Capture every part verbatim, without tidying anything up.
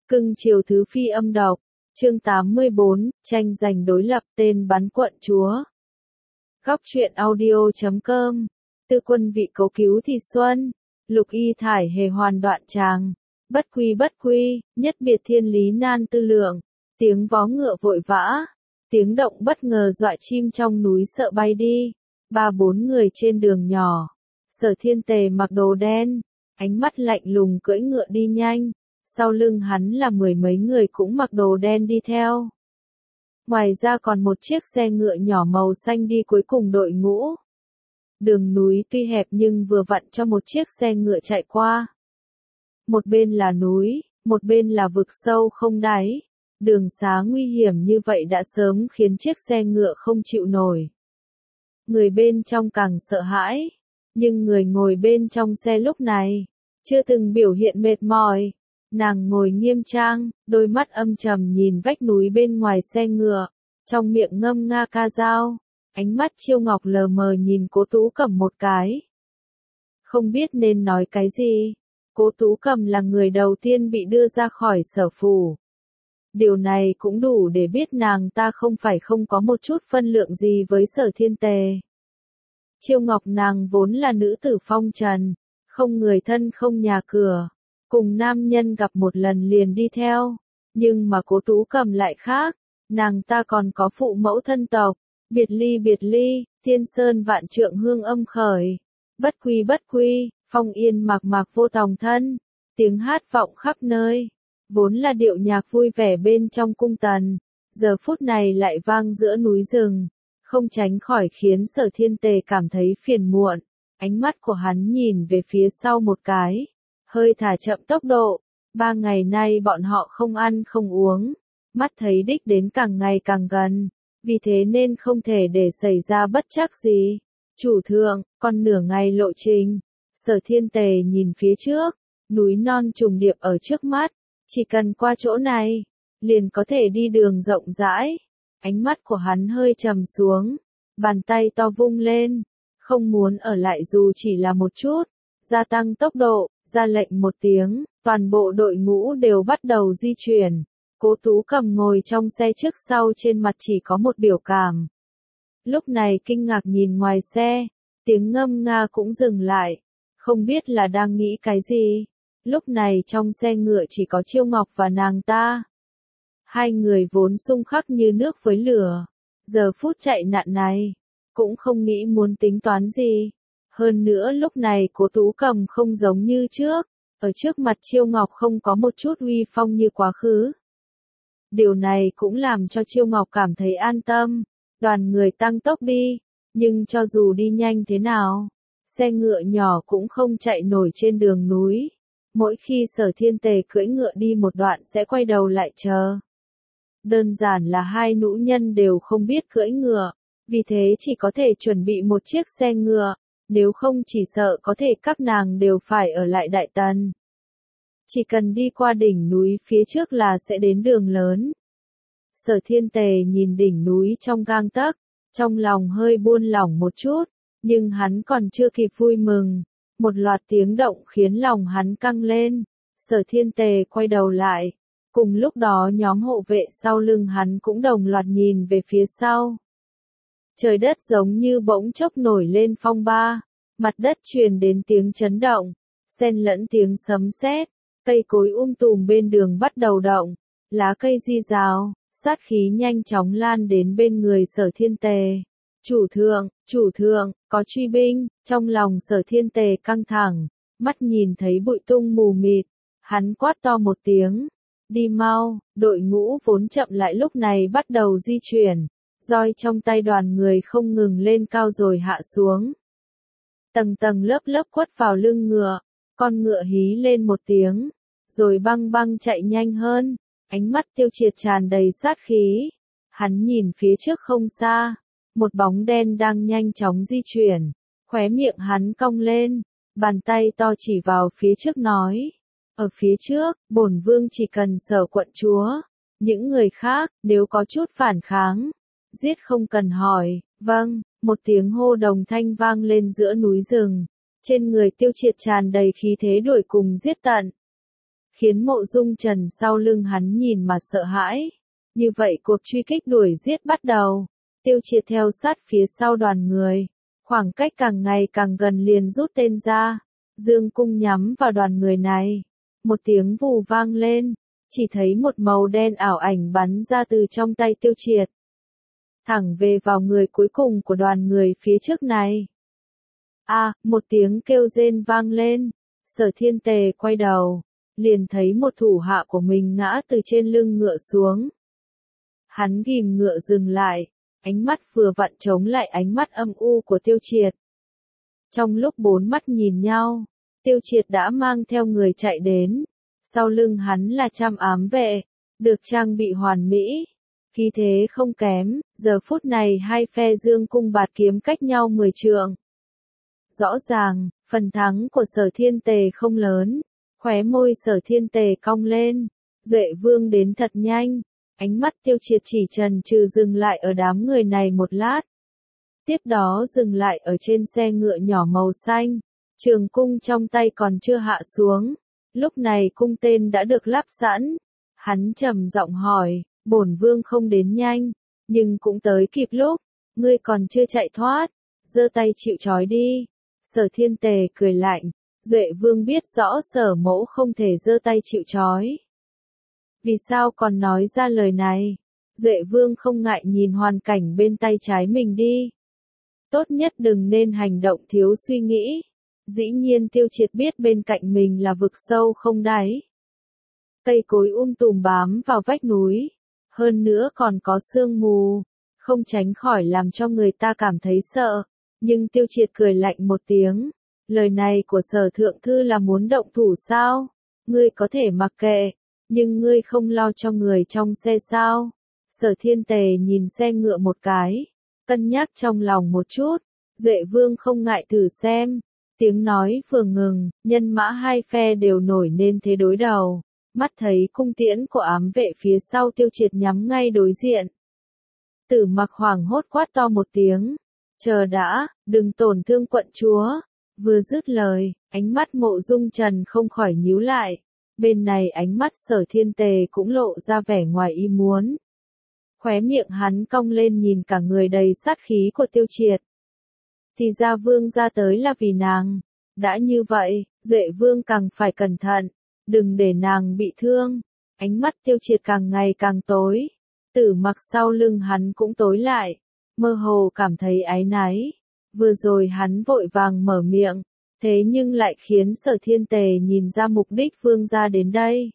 Cưng chiều thứ phi âm độc. Chương tám mươi bốn, tranh giành đối lập tên bắn quận chúa. Góc truyện audio chấm com. Tư quân vị cấu cứu thì xuân. Lục y thải hề hoàn đoạn tràng. Bất quy bất quy, nhất biệt thiên lý nan tư lượng. Tiếng vó ngựa vội vã. Tiếng động bất ngờ dọa chim trong núi sợ bay đi. Ba bốn người trên đường nhỏ. Sở Thiên Tề mặc đồ đen. Ánh mắt lạnh lùng cưỡi ngựa đi nhanh. Sau lưng hắn là mười mấy người cũng mặc đồ đen đi theo. Ngoài ra còn một chiếc xe ngựa nhỏ màu xanh đi cuối cùng đội ngũ. Đường núi tuy hẹp nhưng vừa vặn cho một chiếc xe ngựa chạy qua. Một bên là núi, một bên là vực sâu không đáy. Đường xá nguy hiểm như vậy đã sớm khiến chiếc xe ngựa không chịu nổi. Người bên trong càng sợ hãi, nhưng người ngồi bên trong xe lúc này chưa từng biểu hiện mệt mỏi. Nàng ngồi nghiêm trang, đôi mắt âm trầm nhìn vách núi bên ngoài xe ngựa, trong miệng ngâm nga ca dao, ánh mắt Chiêu Ngọc lờ mờ nhìn Cố Tú Cầm một cái. Không biết nên nói cái gì, Cố Tú Cầm là người đầu tiên bị đưa ra khỏi Sở phủ. Điều này cũng đủ để biết nàng ta không phải không có một chút phân lượng gì với Sở Thiên Tề. Chiêu Ngọc nàng vốn là nữ tử phong trần, không người thân không nhà cửa. Cùng nam nhân gặp một lần liền đi theo, nhưng mà Cố Tú Cầm lại khác, nàng ta còn có phụ mẫu thân tộc, biệt ly biệt ly, thiên sơn vạn trượng hương âm khởi, bất quy bất quy, phong yên mạc mạc vô tòng thân, tiếng hát vọng khắp nơi, vốn là điệu nhạc vui vẻ bên trong cung tần, giờ phút này lại vang giữa núi rừng, không tránh khỏi khiến Sở Thiên Tề cảm thấy phiền muộn, ánh mắt của hắn nhìn về phía sau một cái. Hơi thả chậm tốc độ, ba ngày nay bọn họ không ăn không uống, mắt thấy đích đến càng ngày càng gần, vì thế nên không thể để xảy ra bất trắc gì. Chủ thượng, còn nửa ngày lộ trình, Sở Thiên Tề nhìn phía trước, núi non trùng điệp ở trước mắt, chỉ cần qua chỗ này, liền có thể đi đường rộng rãi. Ánh mắt của hắn hơi trầm xuống, bàn tay to vung lên, không muốn ở lại dù chỉ là một chút, gia tăng tốc độ. Ra lệnh một tiếng, toàn bộ đội ngũ đều bắt đầu di chuyển. Cố Tú Cầm ngồi trong xe trước sau trên mặt chỉ có một biểu cảm. Lúc này kinh ngạc nhìn ngoài xe, tiếng ngâm nga cũng dừng lại, không biết là đang nghĩ cái gì. Lúc này trong xe ngựa chỉ có Chiêu Ngọc và nàng ta. Hai người vốn xung khắc như nước với lửa, giờ phút chạy nạn này, cũng không nghĩ muốn tính toán gì. Hơn nữa lúc này Cố Tú Cầm không giống như trước, ở trước mặt Chiêu Ngọc không có một chút uy phong như quá khứ. Điều này cũng làm cho Chiêu Ngọc cảm thấy an tâm, đoàn người tăng tốc đi, nhưng cho dù đi nhanh thế nào, xe ngựa nhỏ cũng không chạy nổi trên đường núi. Mỗi khi Sở Thiên Tề cưỡi ngựa đi một đoạn sẽ quay đầu lại chờ. Đơn giản là hai nữ nhân đều không biết cưỡi ngựa, vì thế chỉ có thể chuẩn bị một chiếc xe ngựa. Nếu không chỉ sợ có thể các nàng đều phải ở lại Đại Tần. Chỉ cần đi qua đỉnh núi phía trước là sẽ đến đường lớn. Sở Thiên Tề nhìn đỉnh núi trong gang tấc, trong lòng hơi buông lỏng một chút, nhưng hắn còn chưa kịp vui mừng. Một loạt tiếng động khiến lòng hắn căng lên. Sở Thiên Tề quay đầu lại. Cùng lúc đó nhóm hộ vệ sau lưng hắn cũng đồng loạt nhìn về phía sau. Trời đất giống như bỗng chốc nổi lên phong ba, mặt đất truyền đến tiếng chấn động, xen lẫn tiếng sấm sét, cây cối um tùm bên đường bắt đầu động, lá cây rì rào, sát khí nhanh chóng lan đến bên người Sở Thiên Tề. Chủ thượng, chủ thượng, có truy binh, trong lòng Sở Thiên Tề căng thẳng, mắt nhìn thấy bụi tung mù mịt, hắn quát to một tiếng, đi mau, đội ngũ vốn chậm lại lúc này bắt đầu di chuyển. Roi trong tay đoàn người không ngừng lên cao rồi hạ xuống. Tầng tầng lớp lớp quất vào lưng ngựa, con ngựa hí lên một tiếng, rồi băng băng chạy nhanh hơn, ánh mắt Tiêu Triệt tràn đầy sát khí. Hắn nhìn phía trước không xa, một bóng đen đang nhanh chóng di chuyển, khóe miệng hắn cong lên, bàn tay to chỉ vào phía trước nói, ở phía trước, bổn vương chỉ cần Sở quận chúa, những người khác, nếu có chút phản kháng, giết không cần hỏi. Vâng, một tiếng hô đồng thanh vang lên giữa núi rừng, trên người Tiêu Triệt tràn đầy khí thế đuổi cùng giết tận. khiến Mộ Dung Trần sau lưng hắn nhìn mà sợ hãi. Như vậy cuộc truy kích đuổi giết bắt đầu. Tiêu Triệt theo sát phía sau đoàn người. Khoảng cách càng ngày càng gần liền rút tên ra. Dương cung nhắm vào đoàn người này. Một tiếng vù vang lên. Chỉ thấy một màu đen ảo ảnh bắn ra từ trong tay Tiêu Triệt. Thẳng về vào người cuối cùng của đoàn người phía trước này. A, à, một tiếng kêu rên vang lên. Sở Thiên Tề quay đầu. Liền thấy một thủ hạ của mình ngã từ trên lưng ngựa xuống. Hắn ghim ngựa dừng lại. Ánh mắt vừa vặn chống lại ánh mắt âm u của Tiêu Triệt. Trong lúc bốn mắt nhìn nhau, Tiêu Triệt đã mang theo người chạy đến. Sau lưng hắn là trăm ám vệ, được trang bị hoàn mỹ. Khí thế không kém, giờ phút này hai phe dương cung bạt kiếm cách nhau mười trượng. Rõ ràng, phần thắng của Sở Thiên Tề không lớn. Khóe môi Sở Thiên Tề cong lên. Duệ Vương đến thật nhanh. Ánh mắt Tiêu Triệt chỉ chần chừ dừng lại ở đám người này một lát. Tiếp đó dừng lại ở trên xe ngựa nhỏ màu xanh. Trường cung trong tay còn chưa hạ xuống. Lúc này cung tên đã được lắp sẵn. Hắn trầm giọng hỏi, bổn vương không đến nhanh, nhưng cũng tới kịp lúc. Ngươi còn chưa chạy thoát, giơ tay chịu trói đi. Sở Thiên Tề cười lạnh. Duệ Vương biết rõ Sở mẫu không thể giơ tay chịu trói. Vì sao còn nói ra lời này? Duệ Vương không ngại nhìn hoàn cảnh bên tay trái mình đi. Tốt nhất đừng nên hành động thiếu suy nghĩ. Dĩ nhiên Tiêu Triệt biết bên cạnh mình là vực sâu không đáy. Cây cối um tùm bám vào vách núi. Hơn nữa còn có sương mù. Không tránh khỏi làm cho người ta cảm thấy sợ. Nhưng Tiêu Triệt cười lạnh một tiếng. Lời này của Sở Thượng Thư là muốn động thủ sao? Ngươi có thể mặc kệ. Nhưng ngươi không lo cho người trong xe sao? Sở Thiên Tề nhìn xe ngựa một cái. Cân nhắc trong lòng một chút. Duệ Vương không ngại thử xem. Tiếng nói vừa ngừng, nhân mã hai phe đều nổi nên thế đối đầu. Mắt thấy cung tiễn của ám vệ phía sau Tiêu Triệt nhắm ngay đối diện. Tử Mặc hoảng hốt quát to một tiếng. Chờ đã, đừng tổn thương quận chúa. Vừa dứt lời, ánh mắt Mộ Dung Trần không khỏi nhíu lại. Bên này ánh mắt Sở Thiên Tề cũng lộ ra vẻ ngoài ý muốn. Khóe miệng hắn cong lên nhìn cả người đầy sát khí của Tiêu Triệt. Thì ra Vương ra tới là vì nàng. Đã như vậy, Duệ Vương càng phải cẩn thận. Đừng để nàng bị thương. Ánh mắt Tiêu Triệt càng ngày càng tối. Tử Mặc sau lưng hắn cũng tối lại. Mơ hồ cảm thấy áy náy. Vừa rồi hắn vội vàng mở miệng. Thế nhưng lại khiến Sở Thiên Tề nhìn ra mục đích Vương gia đến đây.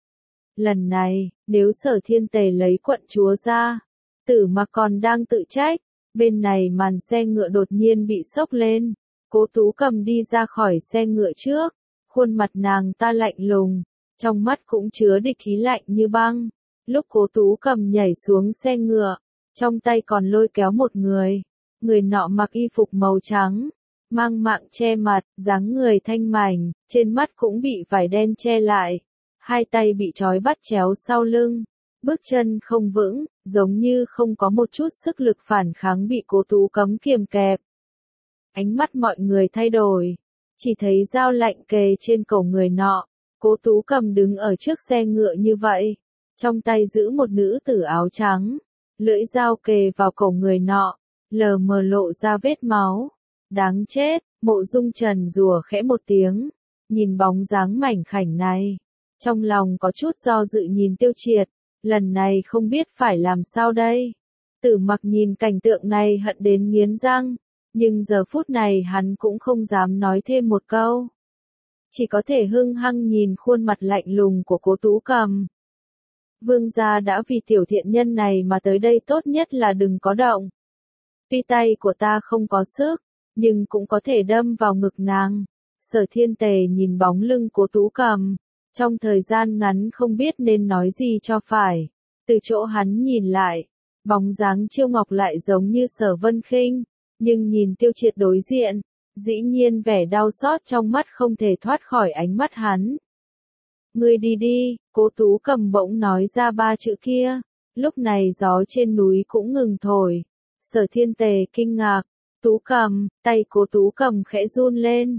Lần này, nếu Sở Thiên Tề lấy quận chúa ra, Tử Mặc còn đang tự trách. Bên này màn xe ngựa đột nhiên bị sốc lên. Cố Tú Cầm đi ra khỏi xe ngựa trước. Khuôn mặt nàng ta lạnh lùng. Trong mắt cũng chứa địch khí lạnh như băng. Lúc Cố Tú Cầm nhảy xuống xe ngựa. Trong tay còn lôi kéo một người. Người nọ mặc y phục màu trắng. Mang mạng che mặt, dáng người thanh mảnh. Trên mắt cũng bị vải đen che lại. Hai tay bị trói bắt chéo sau lưng. Bước chân không vững, giống như không có một chút sức lực phản kháng bị Cố Tú Cấm kiềm kẹp. Ánh mắt mọi người thay đổi. Chỉ thấy dao lạnh kề trên cổ người nọ. Cố Tú Cầm đứng ở trước xe ngựa như vậy. Trong tay giữ một nữ tử áo trắng. Lưỡi dao kề vào cổ người nọ. Lờ mờ lộ ra vết máu. Đáng chết, Mộ Dung Trần rùa khẽ một tiếng. Nhìn bóng dáng mảnh khảnh này. Trong lòng có chút do dự nhìn Tiêu Triệt. Lần này không biết phải làm sao đây. Tử Mặc nhìn cảnh tượng này hận đến nghiến răng. Nhưng giờ phút này hắn cũng không dám nói thêm một câu. Chỉ có thể hưng hăng nhìn khuôn mặt lạnh lùng của Cố Tú Cầm. Vương gia đã vì tiểu thiện nhân này mà tới đây tốt nhất là đừng có động. Tuy tay của ta không có sức, nhưng cũng có thể đâm vào ngực nàng. Sở Thiên Tề nhìn bóng lưng Cố Tú Cầm. Trong thời gian ngắn không biết nên nói gì cho phải. Từ chỗ hắn nhìn lại, bóng dáng Chiêu Ngọc lại giống như Sở Vân Khinh. Nhưng nhìn Tiêu Triệt đối diện, dĩ nhiên vẻ đau xót trong mắt không thể thoát khỏi ánh mắt hắn. Ngươi đi đi, Cố Tú Cầm bỗng nói ra ba chữ kia. Lúc này gió trên núi cũng ngừng thổi. Sở Thiên Tề kinh ngạc. Tú Cầm, tay Cố Tú Cầm khẽ run lên.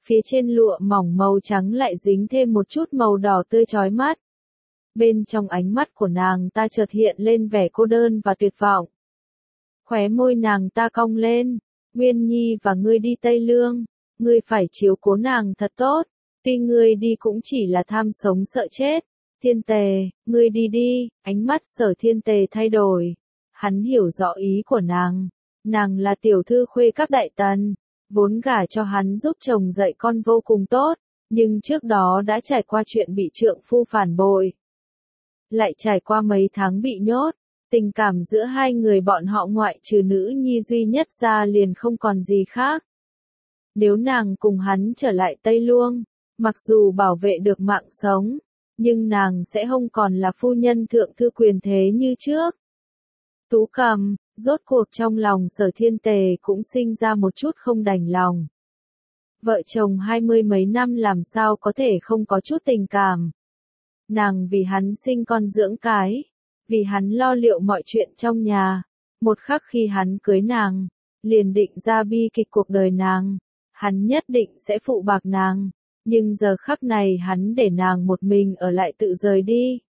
Phía trên lụa mỏng màu trắng lại dính thêm một chút màu đỏ tươi chói mắt. Bên trong ánh mắt của nàng ta chợt hiện lên vẻ cô đơn và tuyệt vọng. Khóe môi nàng ta cong lên, Nguyên Nhi và ngươi đi Tây Lương, ngươi phải chiếu cố nàng thật tốt, tuy ngươi đi cũng chỉ là tham sống sợ chết. Thiên Tề, ngươi đi đi, ánh mắt Sở Thiên Tề thay đổi. Hắn hiểu rõ ý của nàng, nàng là tiểu thư khuê các đại tần, vốn gả cho hắn giúp chồng dạy con vô cùng tốt, nhưng trước đó đã trải qua chuyện bị trượng phu phản bội. Lại trải qua mấy tháng bị nhốt, tình cảm giữa hai người bọn họ ngoại trừ nữ nhi duy nhất ra liền không còn gì khác. Nếu nàng cùng hắn trở lại Tây Luông, mặc dù bảo vệ được mạng sống, nhưng nàng sẽ không còn là phu nhân thượng thư quyền thế như trước. Tú Cầm, rốt cuộc trong lòng Sở Thiên Tề cũng sinh ra một chút không đành lòng. Vợ chồng hai mươi mấy năm làm sao có thể không có chút tình cảm. Nàng vì hắn sinh con dưỡng cái, vì hắn lo liệu mọi chuyện trong nhà. Một khắc khi hắn cưới nàng, liền định ra bi kịch cuộc đời nàng. Hắn nhất định sẽ phụ bạc nàng, nhưng giờ khắc này hắn để nàng một mình ở lại tự rời đi.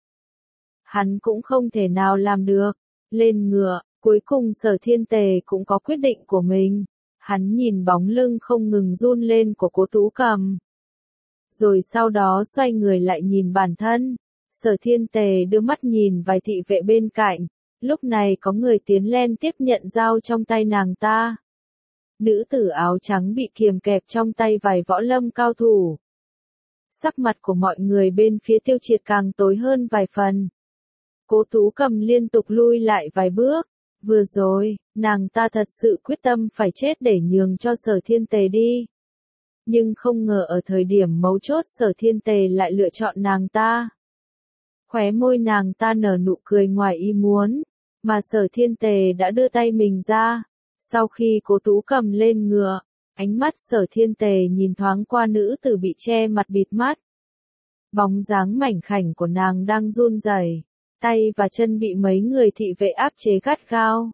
Hắn cũng không thể nào làm được. Lên ngựa, cuối cùng Sở Thiên Tề cũng có quyết định của mình. Hắn nhìn bóng lưng không ngừng run lên của Cố Tú Cầm. Rồi sau đó xoay người lại nhìn bản thân. Sở Thiên Tề đưa mắt nhìn vài thị vệ bên cạnh. Lúc này có người tiến lên tiếp nhận dao trong tay nàng ta. Nữ tử áo trắng bị kiềm kẹp trong tay vài võ lâm cao thủ. Sắc mặt của mọi người bên phía Tiêu Triệt càng tối hơn vài phần. Cố Tú Cầm liên tục lui lại vài bước. Vừa rồi, nàng ta thật sự quyết tâm phải chết để nhường cho Sở Thiên Tề đi. Nhưng không ngờ ở thời điểm mấu chốt Sở Thiên Tề lại lựa chọn nàng ta. Khóe môi nàng ta nở nụ cười ngoài ý muốn, mà Sở Thiên Tề đã đưa tay mình ra. Sau khi Cố Tú Cầm lên ngựa, ánh mắt Sở Thiên Tề nhìn thoáng qua nữ tử bị che mặt bịt mắt. Bóng dáng mảnh khảnh của nàng đang run rẩy, tay và chân bị mấy người thị vệ áp chế gắt gao.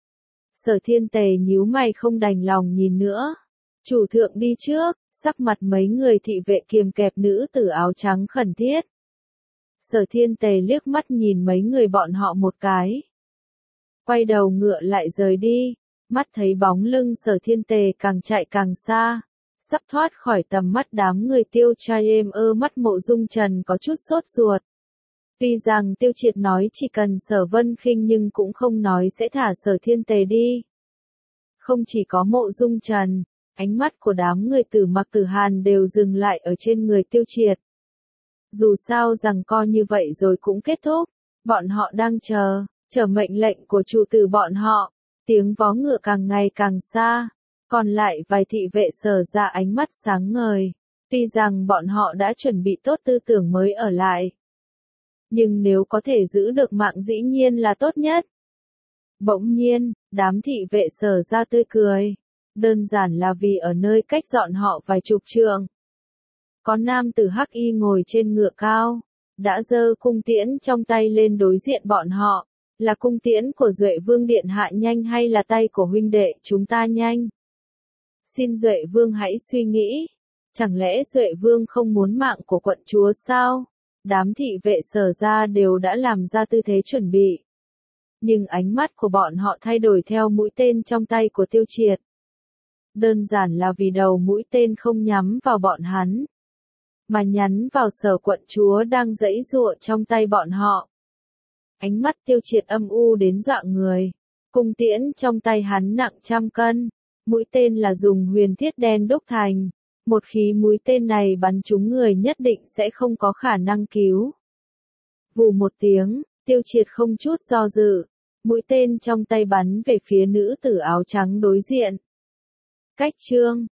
Sở Thiên Tề nhíu mày không đành lòng nhìn nữa. Chủ thượng đi trước, sắc mặt mấy người thị vệ kiềm kẹp nữ tử áo trắng khẩn thiết. Sở Thiên Tề liếc mắt nhìn mấy người bọn họ một cái. Quay đầu ngựa lại rời đi, mắt thấy bóng lưng Sở Thiên Tề càng chạy càng xa, sắp thoát khỏi tầm mắt đám người Tiêu trai êm ơ. Mắt Mộ Dung Trần có chút sốt ruột. Tuy rằng Tiêu Triệt nói chỉ cần Sở Vân Khinh nhưng cũng không nói sẽ thả Sở Thiên Tề đi. Không chỉ có Mộ Dung Trần, ánh mắt của đám người Tử Mặc Tử Hàn đều dừng lại ở trên người Tiêu Triệt. Dù sao rằng co như vậy rồi cũng kết thúc, bọn họ đang chờ, chờ mệnh lệnh của chủ tử bọn họ. Tiếng vó ngựa càng ngày càng xa, còn lại vài thị vệ Sở ra ánh mắt sáng ngời. Tuy rằng bọn họ đã chuẩn bị tốt tư tưởng mới ở lại, nhưng nếu có thể giữ được mạng dĩ nhiên là tốt nhất. Bỗng nhiên, đám thị vệ Sở ra tươi cười. Đơn giản là vì ở nơi cách dọn họ vài chục trượng. Có nam tử hắc y ngồi trên ngựa cao, đã giơ cung tiễn trong tay lên đối diện bọn họ. Là cung tiễn của Duệ Vương điện hạ nhanh hay là tay của huynh đệ chúng ta nhanh? Xin Duệ Vương hãy suy nghĩ. Chẳng lẽ Duệ Vương không muốn mạng của quận chúa sao? Đám thị vệ Sở ra đều đã làm ra tư thế chuẩn bị. Nhưng ánh mắt của bọn họ thay đổi theo mũi tên trong tay của Tiêu Triệt. Đơn giản là vì đầu mũi tên không nhắm vào bọn hắn, mà nhắm vào Sở quận chúa đang giãy giụa trong tay bọn họ. Ánh mắt Tiêu Triệt âm u đến dọa người. Cung tiễn trong tay hắn nặng trăm cân. Mũi tên là dùng huyền thiết đen đúc thành. Một khi mũi tên này bắn trúng người nhất định sẽ không có khả năng cứu. Vù một tiếng, Tiêu Triệt không chút do dự. Mũi tên trong tay bắn về phía nữ tử áo trắng đối diện. Cách chương